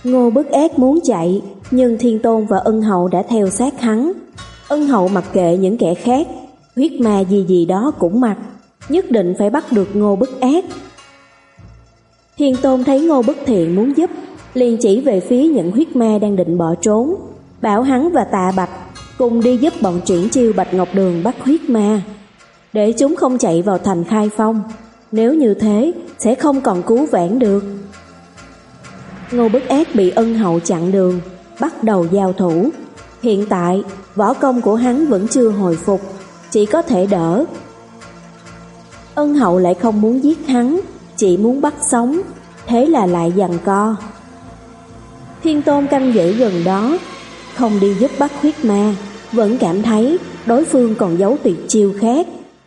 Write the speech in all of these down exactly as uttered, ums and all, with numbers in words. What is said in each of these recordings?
Ngô Bức Ác muốn chạy, nhưng Thiên Tôn và Ân Hậu đã theo sát hắn. Ân Hậu mặc kệ những kẻ khác, huyết ma gì gì đó cũng mặc, nhất định phải bắt được Ngô Bức Ác. Thiên Tôn thấy Ngô Bất Thiện muốn giúp, liền chỉ về phía những huyết ma đang định bỏ trốn, bảo hắn và Tạ Bạch cùng đi giúp bọn Triển Chiêu Bạch Ngọc Đường bắt huyết ma, để chúng không chạy vào thành Khai Phong, nếu như thế sẽ không còn cứu vãn được. Ngô Bức Ác bị Ân Hậu chặn đường, bắt đầu giao thủ. Hiện tại võ công của hắn vẫn chưa hồi phục, chỉ có thể đỡ. Ân Hậu lại không muốn giết hắn, chỉ muốn bắt sống, thế là lại giằng co. Thiên Tôn canh giữ gần đó, không đi giúp bắt huyết ma, vẫn cảm thấy đối phương còn giấu tuyệt chiêu khác.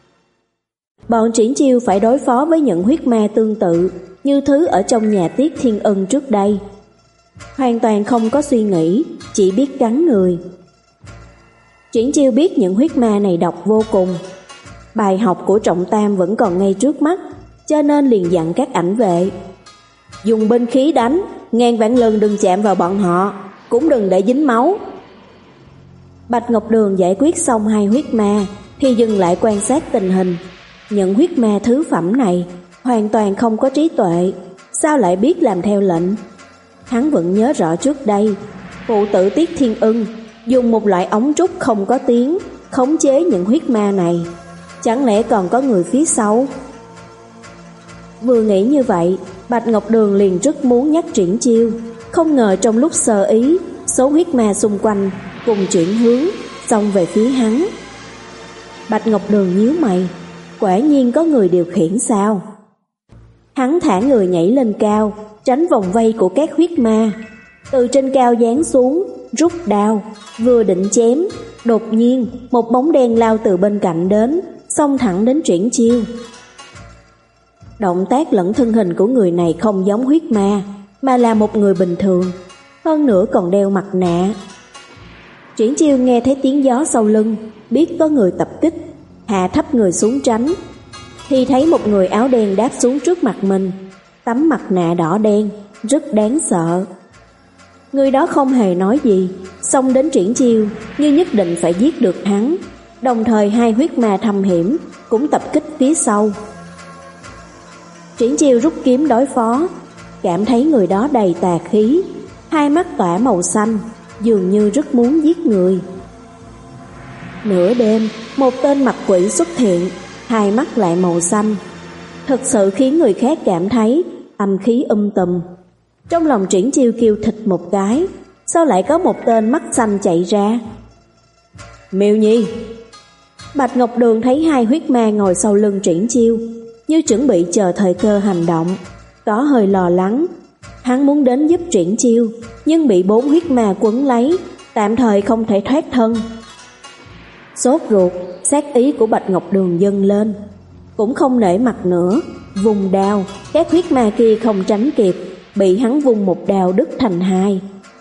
Bọn Triển Chiêu phải đối phó với những huyết ma tương tự như thứ ở trong nhà Tiết Thiên Ân trước đây, hoàn toàn không có suy nghĩ, chỉ biết cắn người. Triển Chiêu biết những huyết ma này độc vô cùng, bài học của Trọng Tam vẫn còn ngay trước mắt, cho nên liền dặn các ảnh vệ: dùng binh khí đánh, ngàn vạn lần đừng chạm vào bọn họ, cũng đừng để dính máu. Bạch Ngọc Đường giải quyết xong hai huyết ma thì dừng lại quan sát tình hình. Những huyết ma thứ phẩm này hoàn toàn không có trí tuệ, sao lại biết làm theo lệnh? Hắn vẫn nhớ rõ trước đây, phụ tử Tiết Thiên Ưng dùng một loại ống trúc không có tiếng khống chế những huyết ma này, chẳng lẽ còn có người phía sau? Vừa nghĩ như vậy, Bạch Ngọc Đường liền rất muốn nhắc Triển Chiêu, không ngờ trong lúc sơ ý, số huyết ma xung quanh cùng chuyển hướng, xông về phía hắn. Bạch Ngọc Đường nhíu mày, quả nhiên có người điều khiển sao? Hắn thả người nhảy lên cao, tránh vòng vây của các huyết ma, từ trên cao giáng xuống, rút đao, vừa định chém, đột nhiên một bóng đen lao từ bên cạnh đến, xông thẳng đến Triển Chiêu. Động tác lẫn thân hình của người này không giống huyết ma, mà là một người bình thường, hơn nữa còn đeo mặt nạ. Triển Chiêu nghe thấy tiếng gió sau lưng, biết có người tập kích, hạ thấp người xuống tránh, thì thấy một người áo đen đáp xuống trước mặt mình, tấm mặt nạ đỏ đen, rất đáng sợ. Người đó không hề nói gì, xông đến Triển Chiêu như nhất định phải giết được hắn, đồng thời hai huyết ma thâm hiểm cũng tập kích phía sau. Triển Chiêu rút kiếm đối phó, cảm thấy người đó đầy tà khí, hai mắt tỏa màu xanh, dường như rất muốn giết người. Nửa đêm, một tên mặt quỷ xuất hiện, hai mắt lại màu xanh, thật sự khiến người khác cảm thấy âm khí um tùm. Trong lòng Triển Chiêu kêu thịt một cái, sao lại có một tên mắt xanh chạy ra? Miêu Nhi! Bạch Ngọc Đường thấy hai huyết ma ngồi sau lưng Triển Chiêu, như chuẩn bị chờ thời cơ hành động, có hơi lo lắng. Hắn muốn đến giúp Triển Chiêu, nhưng bị bốn huyết ma quấn lấy, tạm thời không thể thoát thân. Sốt ruột, sát ý của Bạch Ngọc Đường dâng lên, cũng không nể mặt nữa, vùng đao, các huyết ma kia không tránh kịp, bị hắn vung một đao đứt thành hai.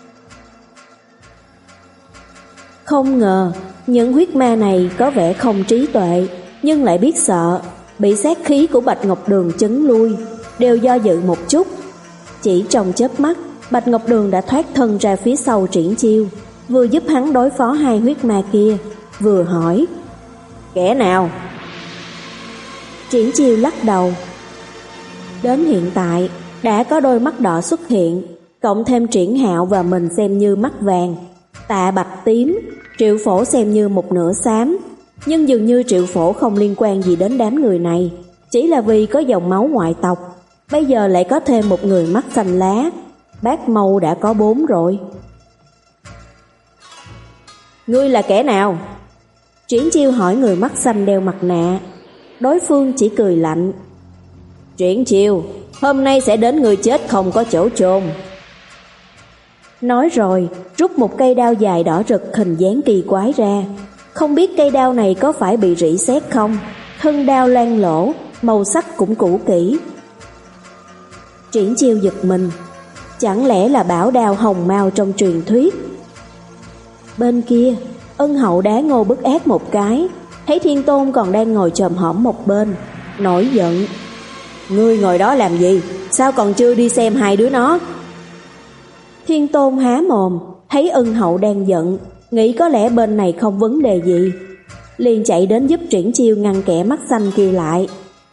Không ngờ, những huyết ma này có vẻ không trí tuệ, nhưng lại biết sợ, bị sát khí của Bạch Ngọc Đường chấn lui, đều do dự một chút. Chỉ trong chớp mắt, Bạch Ngọc Đường đã thoát thân ra phía sau Triển Chiêu, vừa giúp hắn đối phó hai huyết ma kia, vừa hỏi: kẻ nào? Triển Chiêu lắc đầu. Đến hiện tại, đã có đôi mắt đỏ xuất hiện, cộng thêm Triển Hạo và mình xem như mắt vàng, Tạ Bạch tím, Triệu Phổ xem như một nửa xám. Nhưng dường như Triệu Phổ không liên quan gì đến đám người này, chỉ là vì có dòng máu ngoại tộc. Bây giờ lại có thêm một người mắt xanh lá, bác mâu đã có bốn rồi. Ngươi là kẻ nào? Triển Chiêu hỏi người mắt xanh đeo mặt nạ. Đối phương chỉ cười lạnh. Triển Chiêu, hôm nay sẽ đến người chết không có chỗ chôn. Nói rồi, rút một cây đao dài đỏ rực hình dáng kỳ quái ra. Không biết cây đao này có phải bị rỉ sét không? Thân đao loang lỗ, màu sắc cũng cũ kỹ. Triển Chiêu giật mình, chẳng lẽ là bảo đao hồng mao trong truyền thuyết? Bên kia, Ân Hậu đá Ngô Bức Ác một cái, thấy Thiên Tôn còn đang ngồi chồm hổm một bên, nổi giận. Ngươi ngồi đó làm gì? Sao còn chưa đi xem hai đứa nó? Thiên Tôn há mồm, thấy Ân Hậu đang giận, nghĩ có lẽ bên này không vấn đề gì, liền chạy đến giúp Triển Chiêu ngăn kẻ mắt xanh kia lại.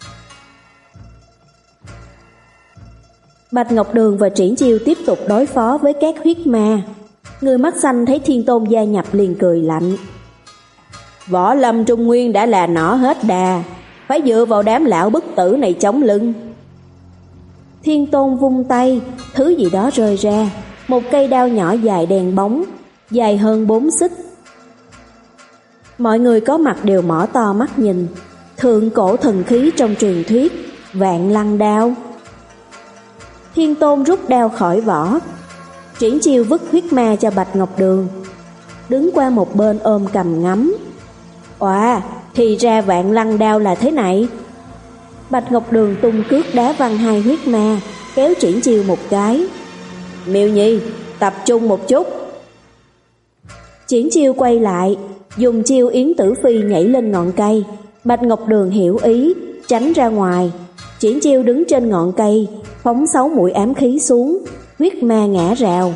Bạch Ngọc Đường và Triển Chiêu tiếp tục đối phó với các huyết ma. Người mắt xanh thấy Thiên Tôn gia nhập liền cười lạnh. Võ lâm Trung Nguyên đã là nỏ hết đà, phải dựa vào đám lão bất tử này chống lưng. Thiên Tôn vung tay, thứ gì đó rơi ra, một cây đao nhỏ dài đen bóng, dài hơn bốn xích. Mọi người có mặt đều mở to mắt nhìn, thượng cổ thần khí trong truyền thuyết, Vạn Lăng Đao. Thiên Tôn rút đao khỏi vỏ, Triển Chiêu vứt huyết ma cho Bạch Ngọc Đường, đứng qua một bên ôm cầm ngắm. Oà, thì ra Vạn Lăng Đao là thế này. Bạch Ngọc Đường tung cước đá văng hai huyết ma, kéo Triển Chiêu một cái. Miêu Nhi, tập trung một chút. Triển Chiêu quay lại, dùng chiêu Yến Tử Phi nhảy lên ngọn cây. Bạch Ngọc Đường hiểu ý, tránh ra ngoài. Triển Chiêu đứng trên ngọn cây, phóng sáu mũi ám khí xuống, huyết ma ngã rào.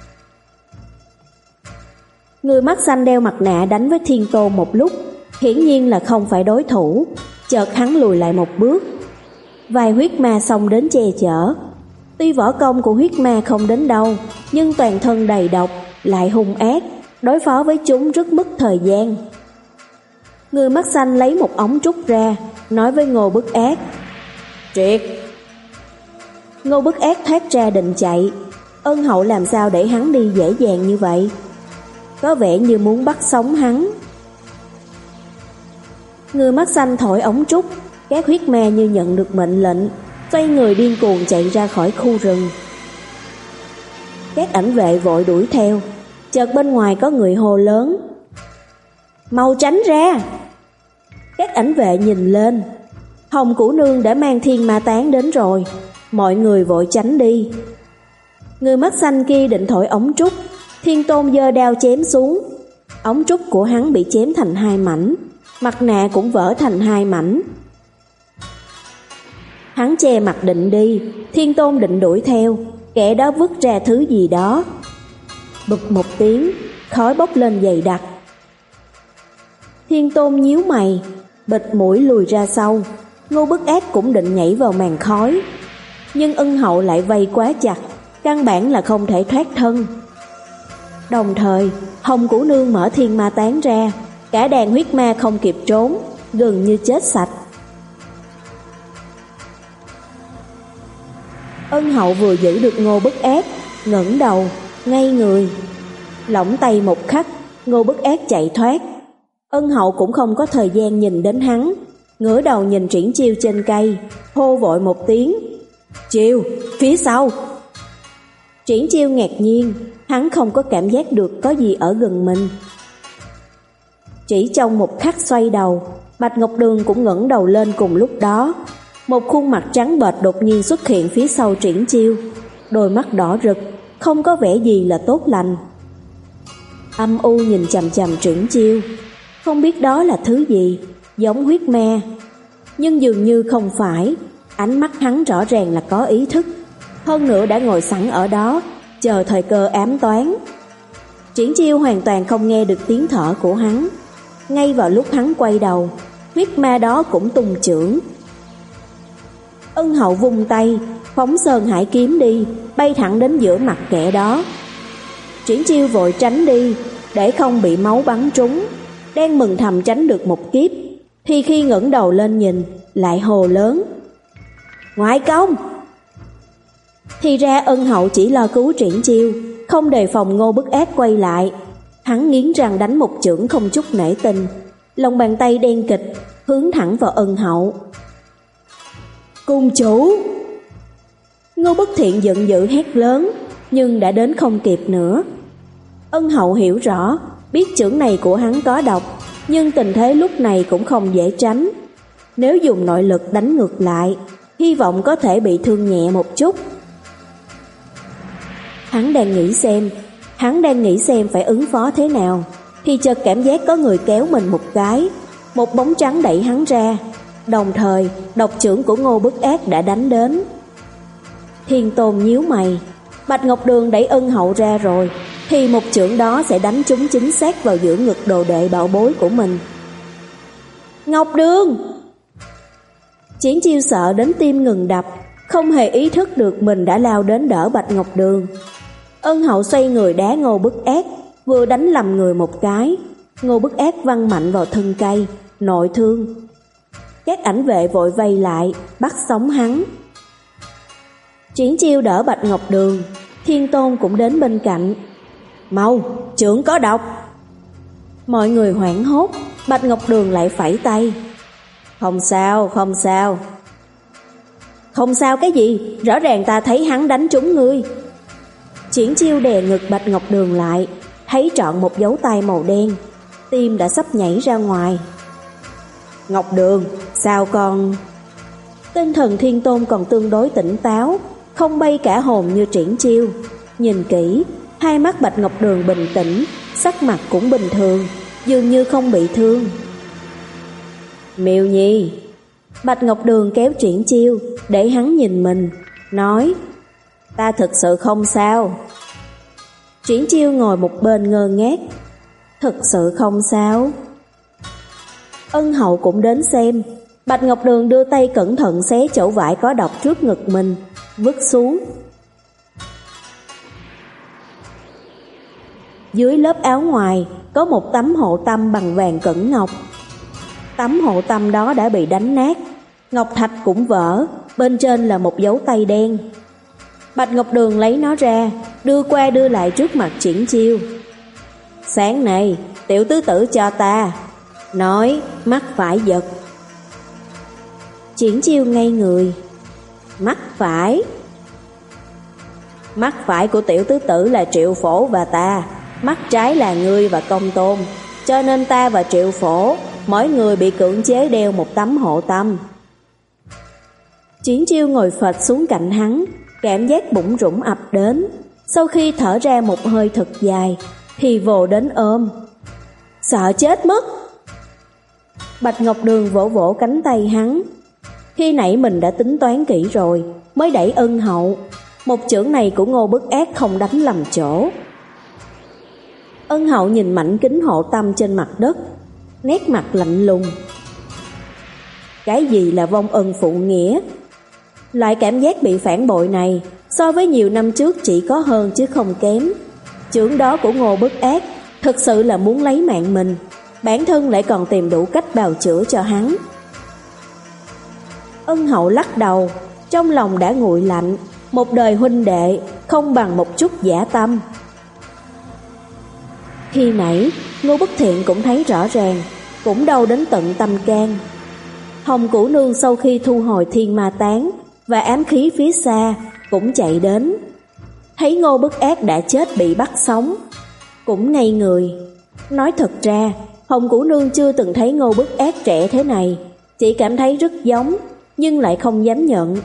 Người mắt xanh đeo mặt nạ đánh với Thiên Tôn một lúc, hiển nhiên là không phải đối thủ. Chợt hắn lùi lại một bước, vài huyết ma xông đến che chở. Tuy võ công của huyết ma không đến đâu, nhưng toàn thân đầy độc, lại hung ác, đối phó với chúng rất mất thời gian. Người mắt xanh lấy một ống trúc ra, nói với Ngô Bức Ác. Triệt! Ngô Bức Ác thoát ra định chạy. Ân Hậu làm sao để hắn đi dễ dàng như vậy? Có vẻ như muốn bắt sống hắn. Người mắt xanh thổi ống trúc, các huyết ma như nhận được mệnh lệnh, xoay người điên cuồng chạy ra khỏi khu rừng. Các ảnh vệ vội đuổi theo, chợt bên ngoài có người hô lớn. Mau tránh ra! Các ảnh vệ nhìn lên, Hồng Cửu Nương đã mang thiên ma tán đến rồi, mọi người vội tránh đi. Người mắt xanh kia định thổi ống trúc, Thiên Tôn giơ đao chém xuống. Ống trúc của hắn bị chém thành hai mảnh, mặt nạ cũng vỡ thành hai mảnh. Hắn che mặt định đi, Thiên Tôn định đuổi theo, kẻ đó vứt ra thứ gì đó. Bụp một tiếng, khói bốc lên dày đặc. Thiên Tôn nhíu mày, bịt mũi lùi ra sau. Ngô Bức Ác cũng định nhảy vào màn khói, nhưng Ân Hậu lại vây quá chặt, căn bản là không thể thoát thân. Đồng thời, Hồng Cửu Nương mở thiên ma tán ra, cả đàn huyết ma không kịp trốn, gần như chết sạch. Ân Hậu vừa giữ được Ngô Bức Ác, ngẩng đầu, ngay người. Lỏng tay một khắc, Ngô Bức Ác chạy thoát. Ân Hậu cũng không có thời gian nhìn đến hắn, ngửa đầu nhìn Triển Chiêu trên cây, hô vội một tiếng. Chiêu, phía sau! Triển Chiêu ngạc nhiên, hắn không có cảm giác được có gì ở gần mình. Chỉ trong một khắc xoay đầu, Bạch Ngọc Đường cũng ngẩng đầu lên cùng lúc đó. Một khuôn mặt trắng bệch đột nhiên xuất hiện phía sau Triển Chiêu, đôi mắt đỏ rực, không có vẻ gì là tốt lành. Âm u nhìn chằm chằm Triển Chiêu, không biết đó là thứ gì, giống huyết ma, nhưng dường như không phải. Ánh mắt hắn rõ ràng là có ý thức, hơn nữa đã ngồi sẵn ở đó, chờ thời cơ ám toán. Triển Chiêu hoàn toàn không nghe được tiếng thở của hắn. Ngay vào lúc hắn quay đầu, huyết ma đó cũng tung chưởng. Ân Hậu vung tay, phóng Sơn Hải kiếm đi, bay thẳng đến giữa mặt kẻ đó. Triển Chiêu vội tránh đi, để không bị máu bắn trúng. Đang mừng thầm tránh được một kiếp, thì khi ngẩng đầu lên nhìn, lại hồ lớn. Ngoại công! Thì ra Ân Hậu chỉ lo cứu Triển Chiêu, không đề phòng Ngô Bức Ác quay lại. Hắn nghiến răng đánh một chưởng không chút nể tình, lòng bàn tay đen kịch, hướng thẳng vào Ân Hậu. Cung chủ! Ngô Bất Thiện giận dữ hét lớn, nhưng đã đến không kịp nữa. Ân Hậu hiểu rõ, biết chưởng này của hắn có độc, nhưng tình thế lúc này cũng không dễ tránh. Nếu dùng nội lực đánh ngược lại, hy vọng có thể bị thương nhẹ một chút. Hắn đang nghĩ xem, hắn đang nghĩ xem phải ứng phó thế nào, thì chợt cảm giác có người kéo mình một cái, một bóng trắng đẩy hắn ra. Đồng thời, độc chưởng của Ngô Bức Ác đã đánh đến. Thiên Tôn nhíu mày, Bạch Ngọc Đường đẩy Ân Hậu ra rồi, thì một chưởng đó sẽ đánh trúng chính xác vào giữa ngực đồ đệ bảo bối của mình. Ngọc Đường! Triển Chiêu sợ đến tim ngừng đập, không hề ý thức được mình đã lao đến đỡ Bạch Ngọc Đường. Ân Hậu xoay người đá Ngô Bức Ác, vừa đánh lầm người một cái, Ngô Bức Ác văng mạnh vào thân cây, nội thương. Các ảnh vệ vội vây lại, bắt sống hắn. Triển Chiêu đỡ Bạch Ngọc Đường, Thiên Tôn cũng đến bên cạnh. Mau, chưởng có độc! Mọi người hoảng hốt, Bạch Ngọc Đường lại phẩy tay. Không sao, không sao. Không sao cái gì, rõ ràng ta thấy hắn đánh trúng ngươi. Triển Chiêu đè ngực Bạch Ngọc Đường lại, thấy trọn một dấu tay màu đen, tim đã sắp nhảy ra ngoài. Ngọc Đường, sao con... Tinh thần Thiên Tôn còn tương đối tỉnh táo, không bay cả hồn như Triển Chiêu. Nhìn kỹ, hai mắt Bạch Ngọc Đường bình tĩnh, sắc mặt cũng bình thường, dường như không bị thương. Miêu Nhi! Bạch Ngọc Đường kéo Triển Chiêu để hắn nhìn mình, nói: Ta thực sự không sao. Triển Chiêu ngồi một bên ngơ ngác. Thực sự không sao? Ân Hậu cũng đến xem. Bạch Ngọc Đường đưa tay cẩn thận xé chỗ vải có độc trước ngực mình, vứt xuống. Dưới lớp áo ngoài có một tấm hộ tâm bằng vàng cẩn ngọc. Tấm hộ tâm đó đã bị đánh nát, ngọc thạch cũng vỡ, bên trên là một dấu tay đen. Bạch Ngọc Đường lấy nó ra, đưa qua đưa lại trước mặt Triển Chiêu. Sáng nay, tiểu tứ tử cho ta, nói mắt phải giật. Triển Chiêu ngây người. Mắt phải? Mắt phải của tiểu tứ tử là Triệu Phổ và ta, mắt trái là ngươi và Công Tôn, cho nên ta và Triệu Phổ mỗi người bị cưỡng chế đeo một tấm hộ tâm. Triển Chiêu ngồi phệt xuống cạnh hắn, cảm giác bủn rủn ập đến. Sau khi thở ra một hơi thật dài thì vồ đến ôm. Sợ chết mất! Bạch Ngọc Đường vỗ vỗ cánh tay hắn. Khi nãy mình đã tính toán kỹ rồi, mới đẩy Ân Hậu. Một chưởng này của Ngô Bức Ác không đánh lầm chỗ. Ân Hậu nhìn mảnh kính hộ tâm trên mặt đất, nét mặt lạnh lùng. Cái gì là vong ân phụ nghĩa? Loại cảm giác bị phản bội này so với nhiều năm trước chỉ có hơn chứ không kém. Chưởng đó của Ngô Bức Ác thực sự là muốn lấy mạng mình, bản thân lại còn tìm đủ cách bào chữa cho hắn. Ân Hậu lắc đầu, trong lòng đã nguội lạnh. Một đời huynh đệ không bằng một chút dã tâm. Khi nãy Ngô Bất Thiện cũng thấy rõ ràng, cũng đau đến tận tâm can. Hồng Cửu Nương sau khi thu hồi thiên ma tán và ám khí phía xa cũng chạy đến, thấy Ngô Bức Ác đã chết bị bắt sống, cũng ngây người. Nói thật ra Hồng Cửu Nương chưa từng thấy Ngô Bức Ác trẻ thế này, chỉ cảm thấy rất giống, nhưng lại không dám nhận.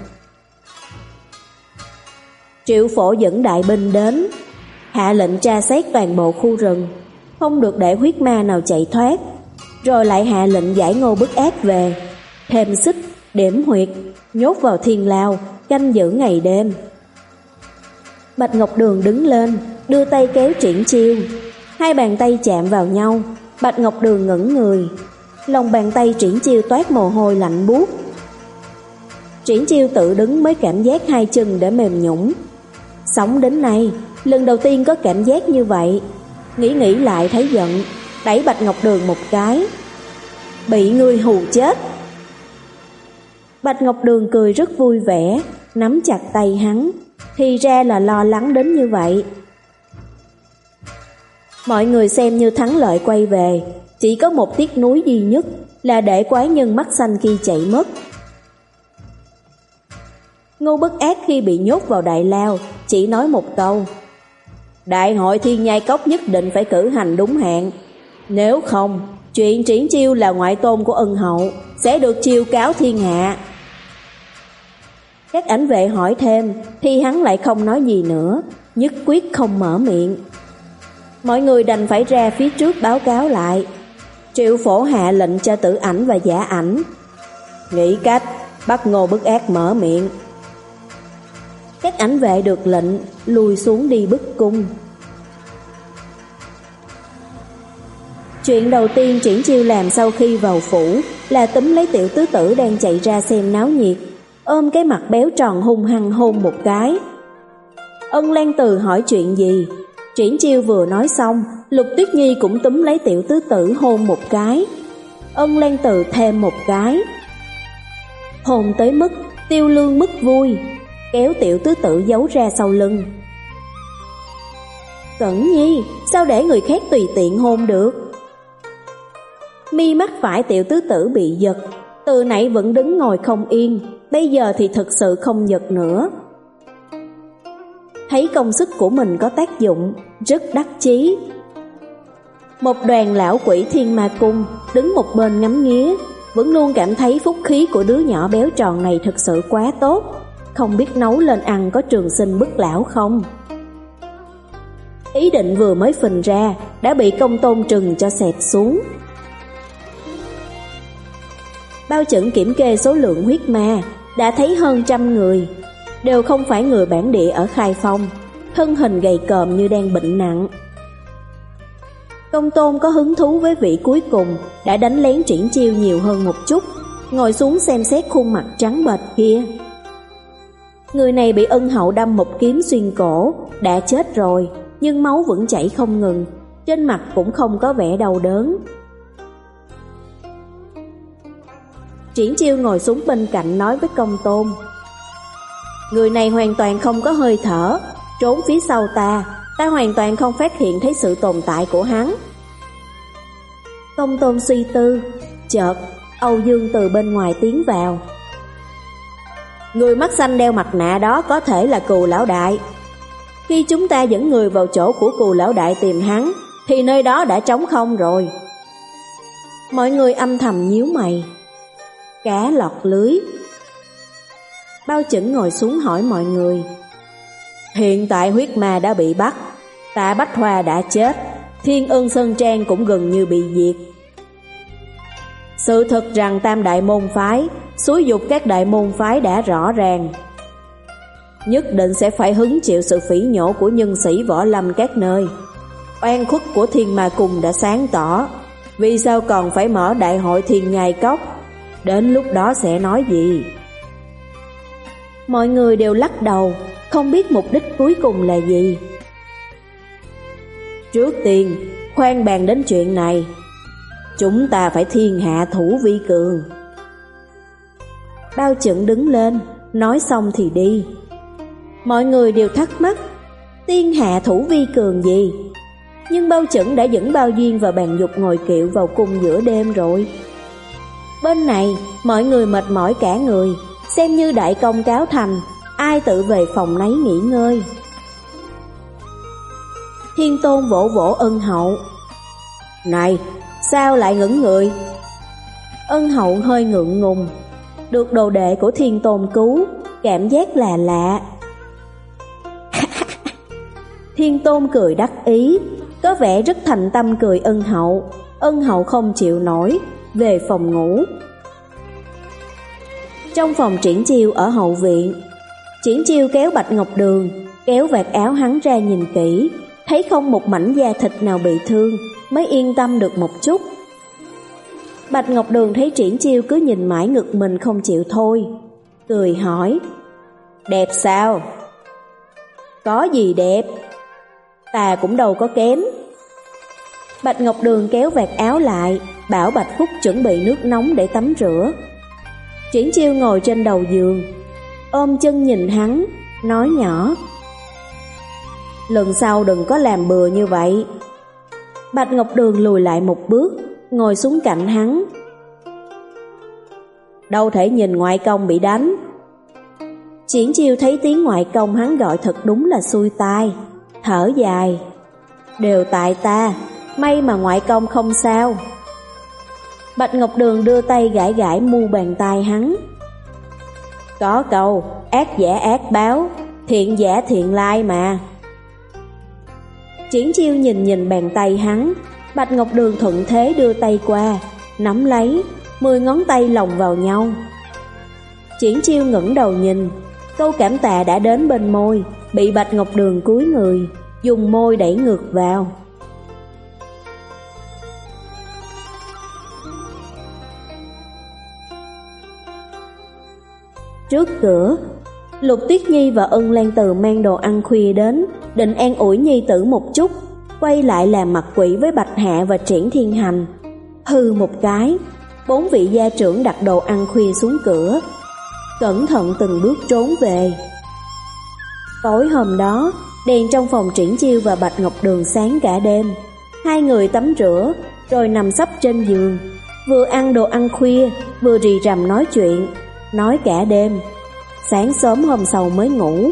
Triệu Phổ dẫn đại binh đến, hạ lệnh tra xét toàn bộ khu rừng, không được để huyết ma nào chạy thoát, rồi lại hạ lệnh giải Ngô Bức Ác về, thêm xích, điểm huyệt, nhốt vào thiên lao, canh giữ ngày đêm. Bạch Ngọc Đường đứng lên, đưa tay kéo Triển Chiêu. Hai bàn tay chạm vào nhau, Bạch Ngọc Đường ngẩng người. Lòng bàn tay Triển Chiêu toát mồ hôi lạnh buốt. Triển Chiêu tự đứng mới cảm giác hai chân đã mềm nhũn. Sống đến nay, lần đầu tiên có cảm giác như vậy. Nghĩ nghĩ lại thấy giận, đẩy Bạch Ngọc Đường một cái. Bị ngươi hù chết! Bạch Ngọc Đường cười rất vui vẻ, nắm chặt tay hắn. Thì ra là lo lắng đến như vậy. Mọi người xem như thắng lợi quay về, chỉ có một tiếc nuối duy nhất là để quái nhân mắt xanh kia chạy mất. Ngô Bức Ác khi bị nhốt vào đại lao chỉ nói một câu: Đại hội Thiên Nhai Cốc nhất định phải cử hành đúng hạn, nếu không chuyện Triển Chiêu là ngoại tôn của Ân Hậu sẽ được chiêu cáo thiên hạ. Các ảnh vệ hỏi thêm thì hắn lại không nói gì nữa, nhất quyết không mở miệng. Mọi người đành phải ra phía trước báo cáo lại. Triệu Phổ hạ lệnh cho Tử Ảnh và Giả Ảnh nghĩ cách bắt Ngô Bức Ác mở miệng. Các ảnh vệ được lệnh lùi xuống đi bức cung. Chuyện đầu tiên Triển Chiêu làm sau khi vào phủ là túm lấy Tiểu tứ tử đang chạy ra xem náo nhiệt, ôm cái mặt béo tròn hung hăng hôn một cái. Ân Lan Từ hỏi chuyện gì, Triển Chiêu vừa nói xong, Lục Tuyết Nhi cũng túm lấy Tiểu tứ tử hôn một cái. Ân Lan Từ thêm một cái. Hôn tới mức Tiêu Lương mất vui, kéo Tiểu tứ tử giấu ra sau lưng. Cẩn Nhi, sao để người khác tùy tiện hôn được? Mi mắt phải Tiểu tứ tử bị giật, từ nãy vẫn đứng ngồi không yên, bây giờ thì thực sự không giật nữa. Thấy công sức của mình có tác dụng, rất đắc chí. Một đoàn lão quỷ Thiên Ma Cung đứng một bên ngắm nghía, vẫn luôn cảm thấy phúc khí của đứa nhỏ béo tròn này thực sự quá tốt, không biết nấu lên ăn có trường sinh bức lão không. Ý định vừa mới phình ra đã bị Công Tôn trừng cho xẹt xuống. Bao Chẩn kiểm kê số lượng huyết ma, đã thấy hơn trăm người, đều không phải người bản địa ở Khai Phong, thân hình gầy còm như đang bệnh nặng. Công Tôn có hứng thú với vị cuối cùng, đã đánh lén Triển Chiêu nhiều hơn một chút, ngồi xuống xem xét khuôn mặt trắng bệch kia. Người này bị Ân Hậu đâm một kiếm xuyên cổ, đã chết rồi, nhưng máu vẫn chảy không ngừng, trên mặt cũng không có vẻ đau đớn. Triển Chiêu ngồi xuống bên cạnh nói với Công Tôn: Người này hoàn toàn không có hơi thở, trốn phía sau ta, ta hoàn toàn không phát hiện thấy sự tồn tại của hắn. Công Tôn suy tư, chợt Âu Dương từ bên ngoài tiến vào. Người mắt xanh đeo mặt nạ đó có thể là Cù lão đại. Khi chúng ta dẫn người vào chỗ của Cù lão đại tìm hắn, thì nơi đó đã trống không rồi. Mọi người âm thầm nhíu mày. Cá lọt lưới. Bao Chẩn ngồi xuống hỏi mọi người: Hiện tại huyết ma đã bị bắt, Tạ Bách Hoa đã chết, Thiên Ân Sơn Trang cũng gần như bị diệt. Sự thật rằng Tam đại môn phái xúi dục các đại môn phái đã rõ ràng, nhất định sẽ phải hứng chịu sự phỉ nhổ của nhân sĩ võ lâm các nơi. Oan khuất của Thiên Ma Cung đã sáng tỏ, vì sao còn phải mở đại hội Thiên Nhai Cốc? Đến lúc đó sẽ nói gì? Mọi người đều lắc đầu, không biết mục đích cuối cùng là gì. Trước tiên, khoan bàn đến chuyện này. Chúng ta phải thiên hạ thủ vi cường. Bao Chẩn đứng lên, nói xong thì đi. Mọi người đều thắc mắc, tiên hạ thủ vi cường gì? Nhưng Bao Chẩn đã dẫn Bao Duyên và Bàn Dục ngồi kiệu vào cung giữa đêm rồi. Bên này, mọi người mệt mỏi cả người, xem như đại công cáo thành, ai tự về phòng nấy nghỉ ngơi. Thiên Tôn vỗ vỗ Ân Hậu: Này, sao lại ngẩn người? Ân Hậu hơi ngượng ngùng, được đồ đệ của Thiên Tôn cứu, cảm giác là lạ. Thiên Tôn cười đắc ý, có vẻ rất thành tâm cười Ân Hậu. Ân Hậu không chịu nổi, về phòng ngủ. Trong phòng Triển Chiêu ở hậu viện, Triển Chiêu kéo Bạch Ngọc Đường, kéo vạt áo hắn ra nhìn kỹ, thấy không một mảnh da thịt nào bị thương, mới yên tâm được một chút. Bạch Ngọc Đường thấy Triển Chiêu cứ nhìn mãi ngực mình không chịu thôi, cười hỏi: Đẹp sao? Có gì đẹp? Ta cũng đâu có kém. Bạch Ngọc Đường kéo vạt áo lại, bảo Bạch Phúc chuẩn bị nước nóng để tắm rửa. Triển Chiêu ngồi trên đầu giường, ôm chân nhìn hắn, nói nhỏ: Lần sau đừng có làm bừa như vậy. Bạch Ngọc Đường lùi lại một bước, ngồi xuống cạnh hắn. Đâu thể nhìn ngoại công bị đánh. Triển Chiêu thấy tiếng ngoại công hắn gọi thật đúng là xui tai, thở dài: Đều tại ta, may mà ngoại công không sao. Bạch Ngọc Đường đưa tay gãi gãi mu bàn tay hắn. Có câu ác giả ác báo, thiện giả thiện lai mà. Triển Chiêu nhìn nhìn bàn tay hắn. Bạch Ngọc Đường thuận thế đưa tay qua, nắm lấy, mười ngón tay lồng vào nhau. Triển Chiêu ngẩng đầu nhìn, Câu cảm tạ đã đến bên môi, bị Bạch Ngọc Đường cúi người, dùng môi đẩy ngược vào. Trước cửa, Lục Tuyết Nhi và Ân Lan Từ mang đồ ăn khuya đến, định an ủi nhi tử một chút, quay lại làm mặt quỷ với Bạch Hạ và Triển Thiên Hành. Hừ một cái, bốn vị gia trưởng đặt đồ ăn khuya xuống cửa, cẩn thận từng bước trốn về. Tối hôm đó, đèn trong phòng Triển Chiêu và Bạch Ngọc Đường sáng cả đêm. Hai người tắm rửa, rồi nằm sấp trên giường, vừa ăn đồ ăn khuya, vừa rì rầm nói chuyện, nói cả đêm. Sáng sớm hôm sau mới ngủ.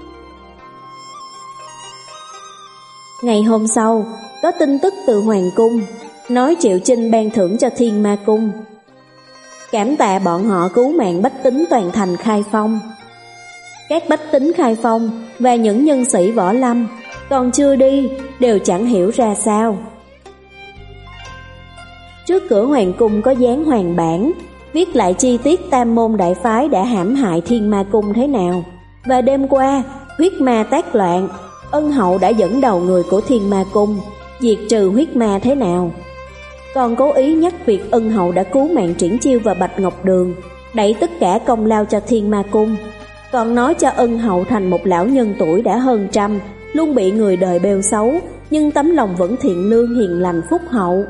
Ngày hôm sau, có tin tức từ Hoàng Cung, nói Triệu Chinh ban thưởng cho Thiên Ma Cung, cảm tạ bọn họ cứu mạng bách tính toàn thành Khai Phong. Các bách tính Khai Phong và những nhân sĩ võ lâm còn chưa đi đều chẳng hiểu ra sao. Trước cửa Hoàng Cung có dán hoàng bản, viết lại chi tiết tam môn đại phái đã hãm hại Thiên Ma Cung thế nào, và đêm qua huyết ma tác loạn, Ân Hậu đã dẫn đầu người của Thiên Ma Cung diệt trừ huyết ma thế nào. Còn cố ý nhắc việc Ân Hậu đã cứu mạng Triển Chiêu và Bạch Ngọc Đường, đẩy tất cả công lao cho Thiên Ma Cung, còn nói cho Ân Hậu thành một lão nhân tuổi đã hơn trăm, luôn bị người đời bêu xấu, nhưng tấm lòng vẫn thiện lương hiền lành phúc hậu.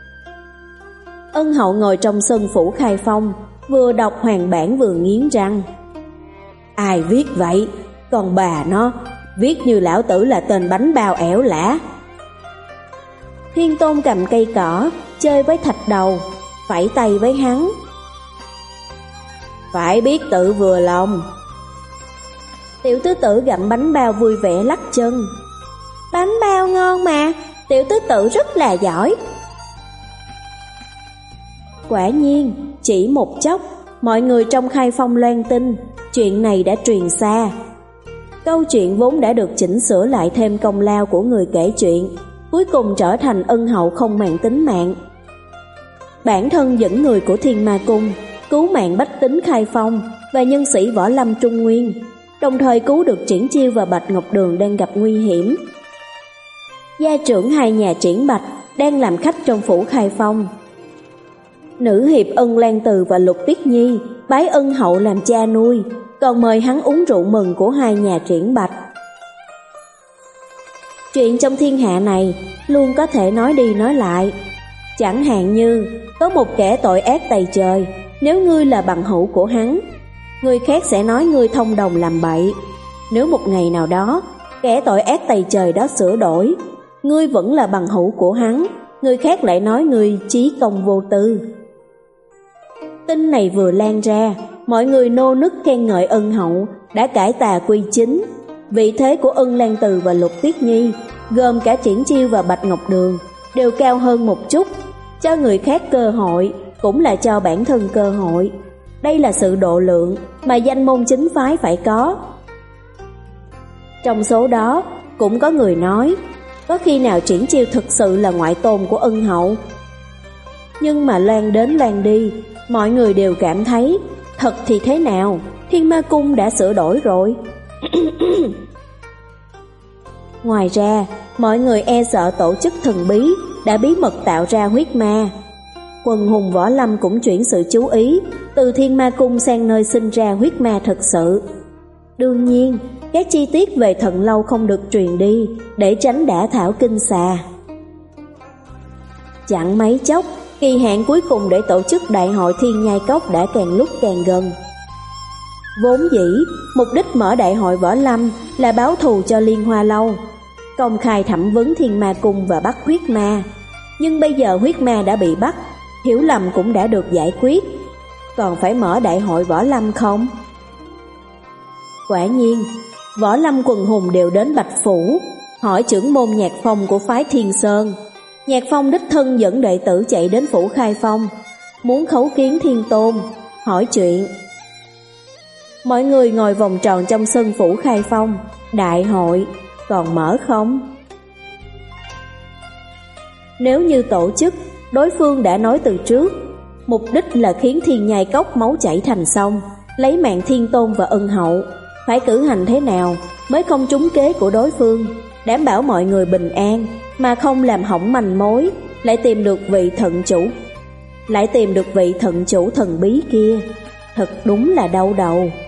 Ân Hậu ngồi trong sân phủ Khai Phong, vừa đọc hoàng bản vừa nghiến răng. Ai viết vậy? Còn bà nó, viết như lão tử là tên bánh bao ẻo lả. Thiên Tôn cầm cây cỏ, chơi với thạch đầu, phẩy tay với hắn. Phải biết tự vừa lòng. Tiểu tứ tử gặm bánh bao vui vẻ lắc chân. Bánh bao ngon mà, tiểu tứ tử rất là giỏi. Quả nhiên, chỉ một chốc, mọi người trong Khai Phong loan tin, chuyện này đã truyền xa. Câu chuyện vốn đã được chỉnh sửa lại thêm công lao của người kể chuyện, cuối cùng trở thành Ân Hậu không màng tính mạng. Bản thân dẫn người của Thiên Ma Cung, cứu mạng bách tính Khai Phong và nhân sĩ võ lâm Trung Nguyên, đồng thời cứu được Triển Chiêu và Bạch Ngọc Đường đang gặp nguy hiểm. Gia trưởng hai nhà Triển Bạch đang làm khách trong phủ Khai Phong. Nữ hiệp Ân Lan Từ và Lục Tuyết Nhi bái Ân Hậu làm cha nuôi, còn mời hắn uống rượu mừng của hai nhà Triển Bạch. Chuyện trong thiên hạ này luôn có thể nói đi nói lại. Chẳng hạn như có một kẻ tội ác tày trời, nếu ngươi là bằng hữu của hắn, người khác sẽ nói ngươi thông đồng làm bậy. Nếu một ngày nào đó kẻ tội ác tày trời đó sửa đổi, ngươi vẫn là bằng hữu của hắn, người khác lại nói ngươi chí công vô tư. Tin này vừa lan ra, mọi người nô nức khen ngợi Ân Hậu đã cải tà quy chính. Vị thế của Ân Lan Từ và Lục Tuyết Nhi, gồm cả Triển Chiêu và Bạch Ngọc Đường, đều cao hơn một chút. Cho người khác cơ hội cũng là cho bản thân cơ hội. Đây là sự độ lượng mà danh môn chính phái phải có. Trong số đó cũng có người nói, có khi nào Triển Chiêu thực sự là ngoại tôn của Ân Hậu? Nhưng mà loan đến loan đi, mọi người đều cảm thấy, thật thì thế nào, Thiên Ma Cung đã sửa đổi rồi. Ngoài ra, mọi người e sợ tổ chức thần bí đã bí mật tạo ra huyết ma. Quần hùng võ lâm cũng chuyển sự chú ý từ Thiên Ma Cung sang nơi sinh ra huyết ma thực sự. Đương nhiên, các chi tiết về thần lâu không được truyền đi để tránh đả thảo kinh xà. Chẳng mấy chốc, kỳ hạn cuối cùng để tổ chức đại hội Thiên Nhai Cốc đã càng lúc càng gần. Vốn dĩ, mục đích mở đại hội võ lâm là báo thù cho Liên Hoa Lâu, công khai thẩm vấn Thiên Ma Cung và bắt huyết ma. Nhưng bây giờ huyết ma đã bị bắt, hiểu lầm cũng đã được giải quyết, còn phải mở đại hội võ lâm không? Quả nhiên, võ lâm quần hùng đều đến Bạch Phủ, hỏi trưởng môn Nhạc Phong của phái Thiên Sơn. Nhạc Phong đích thân dẫn đệ tử chạy đến phủ Khai Phong, muốn khấu kiến Thiên Tôn, hỏi chuyện. Mọi người ngồi vòng tròn trong sân phủ Khai Phong, đại hội còn mở không? Nếu như tổ chức, đối phương đã nói từ trước, mục đích là khiến Thiên Nhai Cốc máu chảy thành sông, lấy mạng Thiên Tôn và Ân Hậu. phải cử hành thế nào mới không trúng kế của đối phương, đảm bảo mọi người bình an mà không làm hỏng manh mối, lại tìm được vị thận chủ, lại tìm được vị thận chủ thần bí kia, thật đúng là đau đầu.